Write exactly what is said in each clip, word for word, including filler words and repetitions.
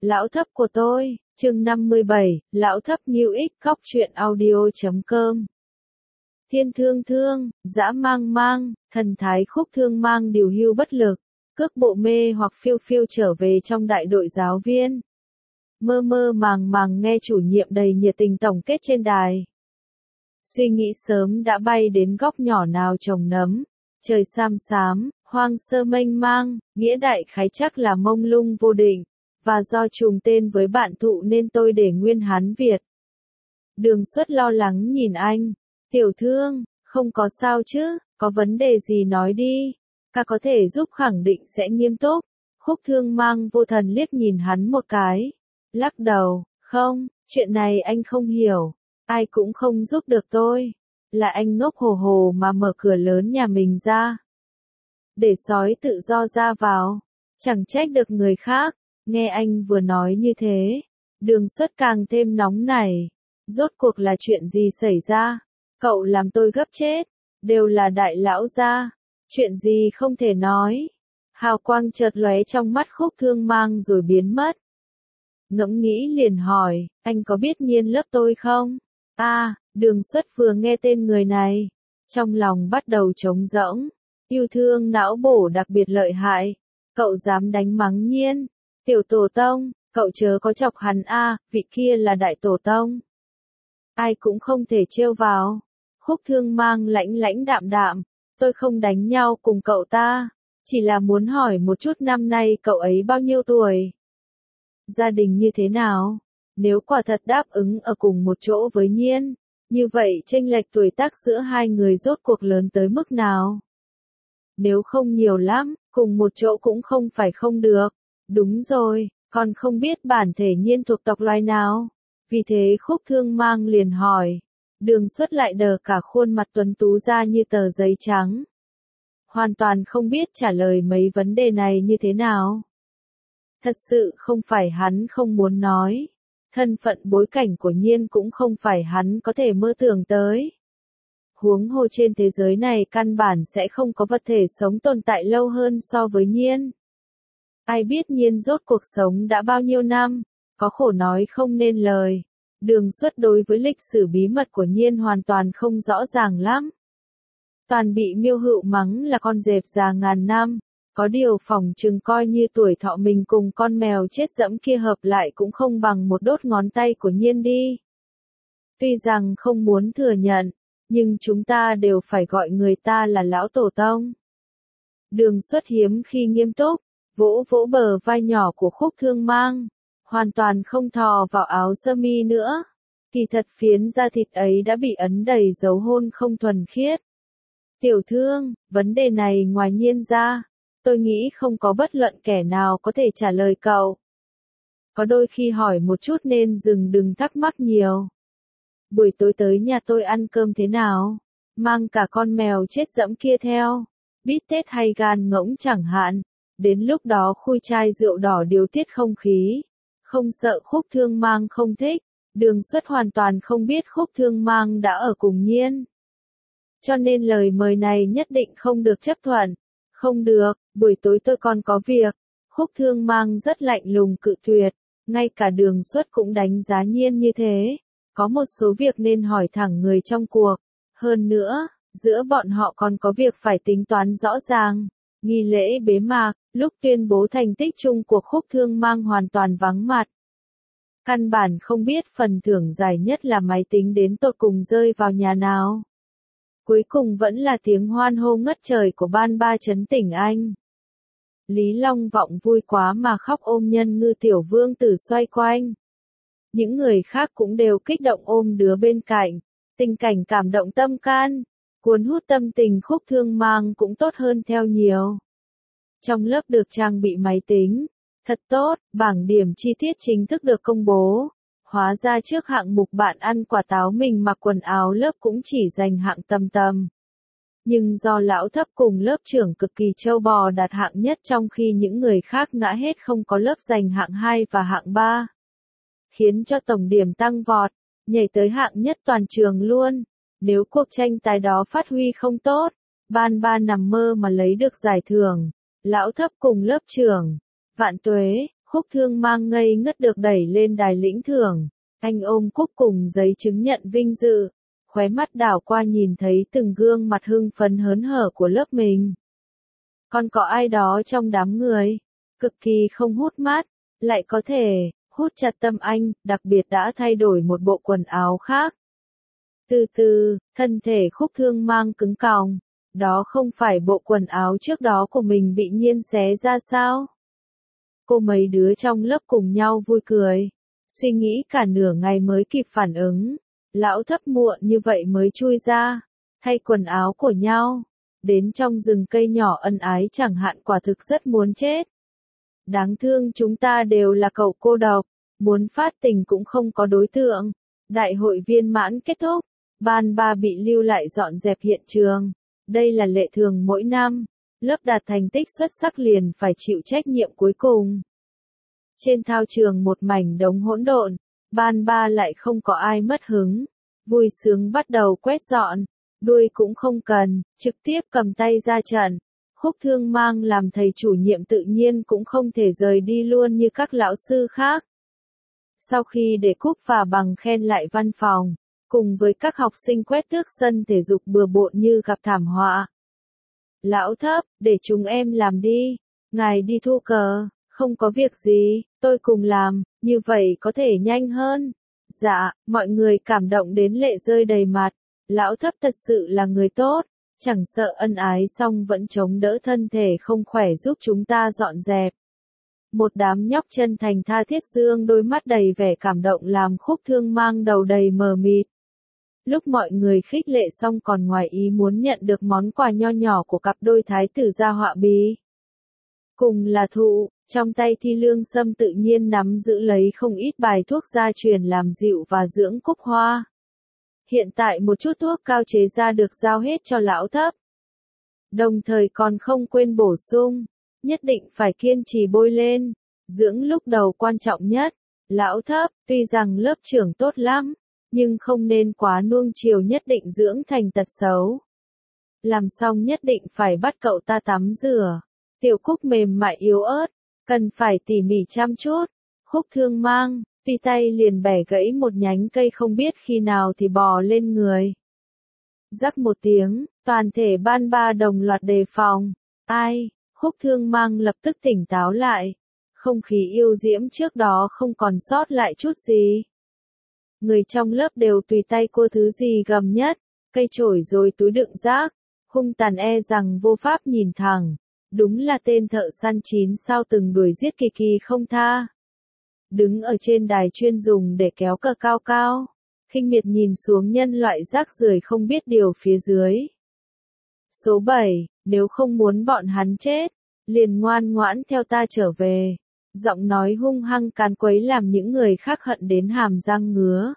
Lão thấp của tôi, chương năm mươi bảy, Lão thấp New X Cóc truyện audio chấm com. Thiên thương thương, dã mang mang, thần thái Khúc Thương Mang điều hưu bất lực, cước bộ mê hoặc phiêu phiêu trở về trong đại đội giáo viên. Mơ mơ màng màng nghe chủ nhiệm đầy nhiệt tình tổng kết trên đài. Suy nghĩ sớm đã bay đến góc nhỏ nào trồng nấm, trời xám xám, hoang sơ mênh mang, nghĩa đại khái chắc là mông lung vô định, và do trùng tên với bạn thụ nên tôi để nguyên Hán Việt. Đường Xuất lo lắng nhìn anh, tiểu thương, không có sao chứ, có vấn đề gì nói đi, ca có thể giúp khẳng định sẽ nghiêm túc. Khúc Thương Mang vô thần liếc nhìn hắn một cái, lắc đầu, không, chuyện này anh không hiểu, ai cũng không giúp được tôi, là anh ngốc hồ hồ mà mở cửa lớn nhà mình ra. Để sói tự do ra vào, chẳng trách được người khác. Nghe anh vừa nói như thế, Đường Xuất càng thêm nóng nảy. Rốt cuộc là chuyện gì xảy ra? Cậu làm tôi gấp chết, đều là đại lão gia, chuyện gì không thể nói. Hào quang chợt lóe trong mắt Khúc Thương Mang rồi biến mất. Ngẫm nghĩ liền hỏi, anh có biết Nhiên lớp tôi không? A, à, Đường Xuất vừa nghe tên người này, trong lòng bắt đầu trống rỗng, yêu thương não bổ đặc biệt lợi hại, cậu dám đánh mắng Nhiên. Tiểu tổ tông, cậu chớ có chọc hắn a, à, vị kia là đại tổ tông. Ai cũng không thể trêu vào. Khúc Thương Mang lãnh lãnh đạm đạm, tôi không đánh nhau cùng cậu ta, chỉ là muốn hỏi một chút năm nay cậu ấy bao nhiêu tuổi. Gia đình như thế nào? Nếu quả thật đáp ứng ở cùng một chỗ với Nhiên, như vậy chênh lệch tuổi tác giữa hai người rốt cuộc lớn tới mức nào? Nếu không nhiều lắm, cùng một chỗ cũng không phải không được. Đúng rồi, còn không biết bản thể Nhiên thuộc tộc loài nào. Vì thế Khúc Thương Mang liền hỏi. Đường Xuất lại đờ cả khuôn mặt tuấn tú ra như tờ giấy trắng. Hoàn toàn không biết trả lời mấy vấn đề này như thế nào. Thật sự không phải hắn không muốn nói. Thân phận bối cảnh của Nhiên cũng không phải hắn có thể mơ tưởng tới. Huống hồ trên thế giới này căn bản sẽ không có vật thể sống tồn tại lâu hơn so với Nhiên. Ai biết Nhiên rốt cuộc sống đã bao nhiêu năm, có khổ nói không nên lời. Đường Xuất đối với lịch sử bí mật của Nhiên hoàn toàn không rõ ràng lắm. Toàn bị Miêu Hựu mắng là con dẹp già ngàn năm, có điều phỏng chừng coi như tuổi thọ mình cùng con mèo chết dẫm kia hợp lại cũng không bằng một đốt ngón tay của Nhiên đi. Tuy rằng không muốn thừa nhận, nhưng chúng ta đều phải gọi người ta là lão tổ tông. Đường Xuất hiếm khi nghiêm túc, vỗ vỗ bờ vai nhỏ của Khúc Thương Mang, hoàn toàn không thò vào áo sơ mi nữa. Kỳ thật phiến da thịt ấy đã bị ấn đầy dấu hôn không thuần khiết. Tiểu thương, vấn đề này ngoài Nhiên ra, tôi nghĩ không có bất luận kẻ nào có thể trả lời cậu. Có đôi khi hỏi một chút nên dừng đừng thắc mắc nhiều. Buổi tối tới nhà tôi ăn cơm thế nào? Mang cả con mèo chết dẫm kia theo. Bít tết hay gan ngỗng chẳng hạn. Đến lúc đó khui chai rượu đỏ điều tiết không khí. Không sợ Khúc Thương Mang không thích. Đường Xuất hoàn toàn không biết Khúc Thương Mang đã ở cùng Nhiên. Cho nên lời mời này nhất định không được chấp thuận. Không được, buổi tối tôi còn có việc. Khúc Thương Mang rất lạnh lùng cự tuyệt. Ngay cả Đường Xuất cũng đánh giá Nhiên như thế. Có một số việc nên hỏi thẳng người trong cuộc. Hơn nữa, giữa bọn họ còn có việc phải tính toán rõ ràng. Nghi lễ bế mạc, lúc tuyên bố thành tích chung của Khúc Thương Mang hoàn toàn vắng mặt. Căn bản không biết phần thưởng dài nhất là máy tính đến tột cùng rơi vào nhà nào. Cuối cùng vẫn là tiếng hoan hô ngất trời của ban ba trấn tỉnh Anh. Lý Long Vọng vui quá mà khóc ôm Nhân Ngư tiểu vương tử xoay quanh. Những người khác cũng đều kích động ôm đứa bên cạnh. Tình cảnh cảm động tâm can. Cuốn hút tâm tình Khúc Thương Mang cũng tốt hơn theo nhiều. Trong lớp được trang bị máy tính. Thật tốt, bảng điểm chi tiết chính thức được công bố. Hóa ra trước hạng mục bạn ăn quả táo mình mặc quần áo lớp cũng chỉ dành hạng tầm tầm. Nhưng do lão thấp cùng lớp trưởng cực kỳ trâu bò đạt hạng nhất trong khi những người khác ngã hết không có lớp giành hạng hai và hạng ba. Khiến cho tổng điểm tăng vọt, nhảy tới hạng nhất toàn trường luôn. Nếu cuộc tranh tài đó phát huy không tốt, ban ba nằm mơ mà lấy được giải thưởng. Lão thấp cùng lớp trưởng. Vạn tuế, Khúc Thương Mang ngây ngất được đẩy lên đài lĩnh thưởng, anh ôm cúp cùng giấy chứng nhận vinh dự, khóe mắt đảo qua nhìn thấy từng gương mặt hưng phấn hớn hở của lớp mình. Còn có ai đó trong đám người, cực kỳ không hút mắt, lại có thể hút chặt tâm anh, đặc biệt đã thay đổi một bộ quần áo khác. Từ từ, thân thể Khúc Thương Mang cứng còng, đó không phải bộ quần áo trước đó của mình bị Nhiên xé ra sao? Cô mấy đứa trong lớp cùng nhau vui cười, suy nghĩ cả nửa ngày mới kịp phản ứng, lão Thấp muộn như vậy mới chui ra, thay quần áo của nhau, đến trong rừng cây nhỏ ân ái chẳng hạn quả thực rất muốn chết. Đáng thương chúng ta đều là cậu cô độc, muốn phát tình cũng không có đối tượng. Đại hội viên mãn kết thúc, ban ba bị lưu lại dọn dẹp hiện trường. Đây là lệ thường mỗi năm, lớp đạt thành tích xuất sắc liền phải chịu trách nhiệm cuối cùng. Trên thao trường một mảnh đống hỗn độn, ban ba lại không có ai mất hứng, vui sướng bắt đầu quét dọn, đuôi cũng không cần, trực tiếp cầm tay ra trận. Khúc Thương Mang làm thầy chủ nhiệm tự nhiên cũng không thể rời đi luôn như các lão sư khác. Sau khi để cúp và bằng khen lại văn phòng, cùng với các học sinh quét tước sân thể dục bừa bộn như gặp thảm họa. Lão Thấp, để chúng em làm đi, ngài đi thu cờ, không có việc gì, tôi cùng làm, như vậy có thể nhanh hơn. Dạ, mọi người cảm động đến lệ rơi đầy mặt, Lão Thấp thật sự là người tốt. Chẳng sợ ân ái xong vẫn chống đỡ thân thể không khỏe giúp chúng ta dọn dẹp. Một đám nhóc chân thành tha thiết dương đôi mắt đầy vẻ cảm động làm Khúc Thương Mang đầu đầy mờ mịt. Lúc mọi người khích lệ xong còn ngoài ý muốn nhận được món quà nho nhỏ của cặp đôi thái tử gia họa bí. Cùng là thụ, trong tay Thi Lương Sâm tự nhiên nắm giữ lấy không ít bài thuốc gia truyền làm dịu và dưỡng cúc hoa. Hiện tại một chút thuốc cao chế ra được giao hết cho Lão Thấp. Đồng thời còn không quên bổ sung, nhất định phải kiên trì bôi lên, dưỡng lúc đầu quan trọng nhất. Lão Thấp, tuy rằng lớp trưởng tốt lắm, nhưng không nên quá nuông chiều, nhất định dưỡng thành tật xấu. Làm xong nhất định phải bắt cậu ta tắm rửa. Tiểu Cúc mềm mại yếu ớt, cần phải tỉ mỉ chăm chút. Khúc Thương Mang, tuy tay liền bẻ gãy một nhánh cây không biết khi nào thì bò lên người. Rắc một tiếng, toàn thể ban ba đồng loạt đề phòng. Ai, Khúc Thương Mang lập tức tỉnh táo lại. Không khí yêu diễm trước đó không còn sót lại chút gì. Người trong lớp đều tùy tay cô thứ gì gầm nhất, cây chổi rồi túi đựng rác, hung tàn e rằng vô pháp nhìn thẳng. Đúng là tên thợ săn chín sao từng đuổi giết Kỳ Kỳ không tha. Đứng ở trên đài chuyên dùng để kéo cờ cao cao, khinh miệt nhìn xuống nhân loại rác rưởi không biết điều phía dưới. Số bảy, nếu không muốn bọn hắn chết, liền ngoan ngoãn theo ta trở về. Giọng nói hung hăng càn quấy làm những người khác hận đến hàm răng ngứa.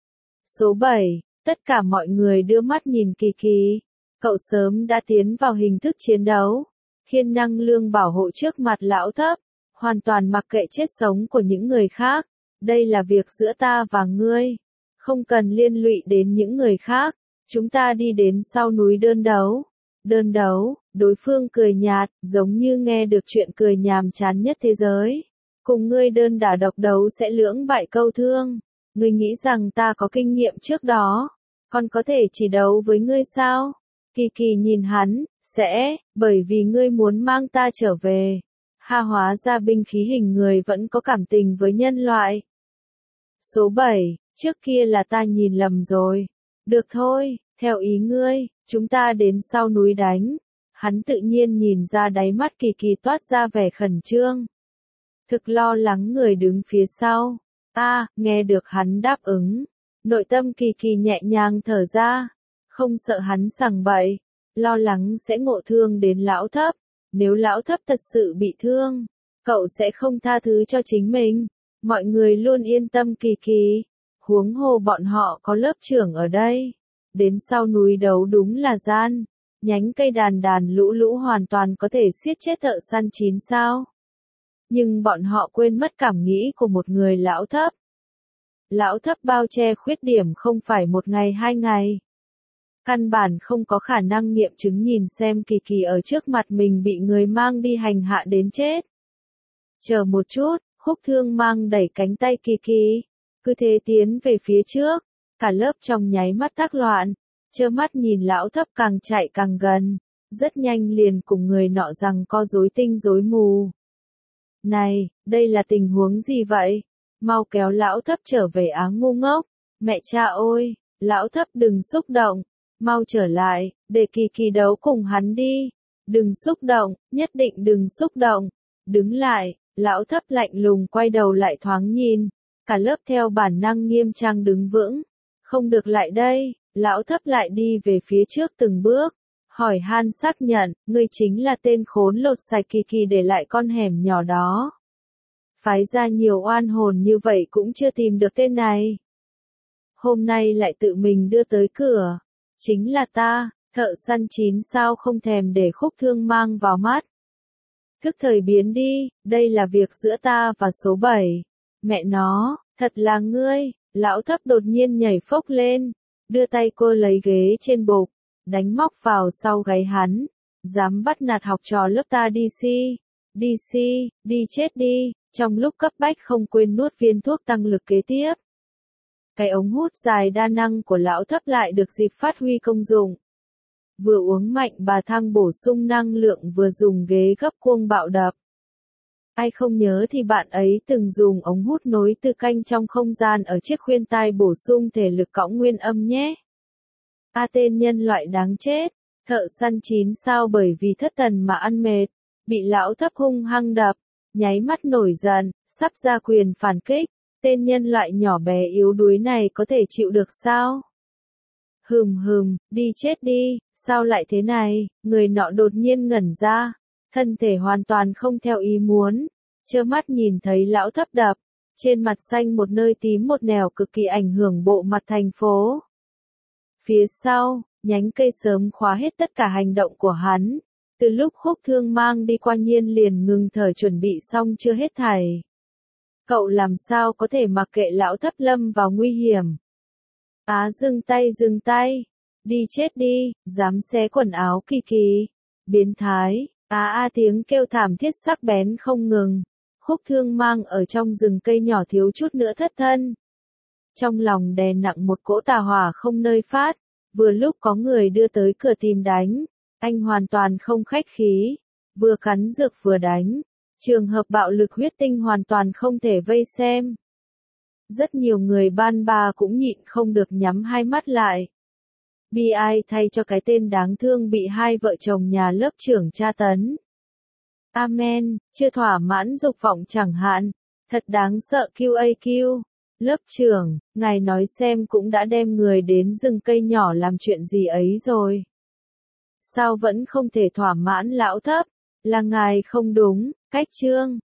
Số bảy, tất cả mọi người đưa mắt nhìn Kỳ Kỳ. Cậu sớm đã tiến vào hình thức chiến đấu, khiên năng lương bảo hộ trước mặt Lão Thấp, hoàn toàn mặc kệ chết sống của những người khác. Đây là việc giữa ta và ngươi, không cần liên lụy đến những người khác. Chúng ta đi đến sau núi đơn đấu. Đơn đấu, đối phương cười nhạt, giống như nghe được chuyện cười nhàm chán nhất thế giới. Cùng ngươi đơn đả độc đấu sẽ lưỡng bại câu thương. Ngươi nghĩ rằng ta có kinh nghiệm trước đó, còn có thể chỉ đấu với ngươi sao? Kỳ Kỳ nhìn hắn, sẽ, bởi vì ngươi muốn mang ta trở về. Ha, hóa ra binh khí hình người vẫn có cảm tình với nhân loại. Số bảy, trước kia là ta nhìn lầm rồi. Được thôi, theo ý ngươi, chúng ta đến sau núi đánh. Hắn tự nhiên nhìn ra đáy mắt Kỳ Kỳ toát ra vẻ khẩn trương. Thực lo lắng người đứng phía sau. A, à, nghe được hắn đáp ứng. Nội tâm Kỳ Kỳ nhẹ nhàng thở ra. Không sợ hắn sằng bậy. Lo lắng sẽ ngộ thương đến Lão Thấp. Nếu Lão Thấp thật sự bị thương, cậu sẽ không tha thứ cho chính mình. Mọi người luôn yên tâm Kỳ Kỳ. Huống hồ bọn họ có lớp trưởng ở đây. Đến sau núi đấu đúng là gian. Nhánh cây đàn đàn lũ lũ hoàn toàn có thể siết chết thợ săn chín sao. Nhưng bọn họ quên mất cảm nghĩ của một người Lão Thấp. Lão Thấp bao che khuyết điểm không phải một ngày hai ngày. Căn bản không có khả năng nghiệm chứng nhìn xem Kỳ Kỳ ở trước mặt mình bị người mang đi hành hạ đến chết. Chờ một chút, Khúc Thương Mang đẩy cánh tay Kỳ Kỳ, cứ thế tiến về phía trước, cả lớp trong nháy mắt tác loạn, trơ mắt nhìn lão thấp càng chạy càng gần, rất nhanh liền cùng người nọ rằng co rối tinh rối mù. Này, đây là tình huống gì vậy? Mau kéo lão thấp trở về Á ngu ngốc. Mẹ cha ơi, lão thấp đừng xúc động, mau trở lại, để Kỳ Kỳ đấu cùng hắn đi. Đừng xúc động, nhất định đừng xúc động. Đứng lại, lão thấp lạnh lùng quay đầu lại thoáng nhìn, cả lớp theo bản năng nghiêm trang đứng vững. Không được lại đây, lão thấp lại đi về phía trước từng bước. Hỏi han xác nhận, ngươi chính là tên khốn lột sạch Kỳ Kỳ để lại con hẻm nhỏ đó. Phái ra nhiều oan hồn như vậy cũng chưa tìm được tên này. Hôm nay lại tự mình đưa tới cửa. Chính là ta, thợ săn chín sao không thèm để Khúc Thương Mang vào mắt. Thức thời biến đi, đây là việc giữa ta và số bảy. Mẹ nó, thật là ngươi, lão thấp đột nhiên nhảy phốc lên, đưa tay cô lấy ghế trên bục, đánh móc vào sau gáy hắn. Dám bắt nạt học trò lớp ta đi si, đi si, đi chết đi, trong lúc cấp bách không quên nuốt viên thuốc tăng lực kế tiếp. Cái ống hút dài đa năng của lão thấp lại được dịp phát huy công dụng. Vừa uống mạnh bà thang bổ sung năng lượng vừa dùng ghế gấp cuông bạo đập. Ai không nhớ thì bạn ấy từng dùng ống hút nối từ canh trong không gian ở chiếc khuyên tai bổ sung thể lực cõng nguyên âm nhé. A tên nhân loại đáng chết, thợ săn chín sao bởi vì thất thần mà ăn mệt, bị lão thấp hung hăng đập, nháy mắt nổi giận, sắp ra quyền phản kích. Tên nhân loại nhỏ bé yếu đuối này có thể chịu được sao? Hừm hừm, đi chết đi, sao lại thế này? Người nọ đột nhiên ngẩn ra, thân thể hoàn toàn không theo ý muốn, trơ mắt nhìn thấy lão thấp đập, trên mặt xanh một nơi tím một nẻo cực kỳ ảnh hưởng bộ mặt thành phố. Phía sau, nhánh cây sớm khóa hết tất cả hành động của hắn, từ lúc Khúc Thương Mang đi qua nhiên liền ngừng thở chuẩn bị xong chưa hết thảy. Cậu làm sao có thể mặc kệ lão thấp lâm vào nguy hiểm? Á dừng tay dừng tay, đi chết đi, dám xé quần áo Kỳ Kỳ. Biến thái, á a tiếng kêu thảm thiết sắc bén không ngừng. Khúc Thương Mang ở trong rừng cây nhỏ thiếu chút nữa thất thân. Trong lòng đè nặng một cỗ tà hỏa không nơi phát, vừa lúc có người đưa tới cửa tìm đánh, anh hoàn toàn không khách khí, vừa cắn dược vừa đánh. Trường hợp bạo lực huyết tinh hoàn toàn không thể vây xem. Rất nhiều người ban ba cũng nhịn không được nhắm hai mắt lại. Bi ai thay cho cái tên đáng thương bị hai vợ chồng nhà lớp trưởng tra tấn. Amen, chưa thỏa mãn dục vọng chẳng hạn, thật đáng sợ quy a quy. Lớp trưởng, ngài nói xem cũng đã đem người đến rừng cây nhỏ làm chuyện gì ấy rồi. Sao vẫn không thể thỏa mãn lão thấp? Là ngài không đúng, cách chương.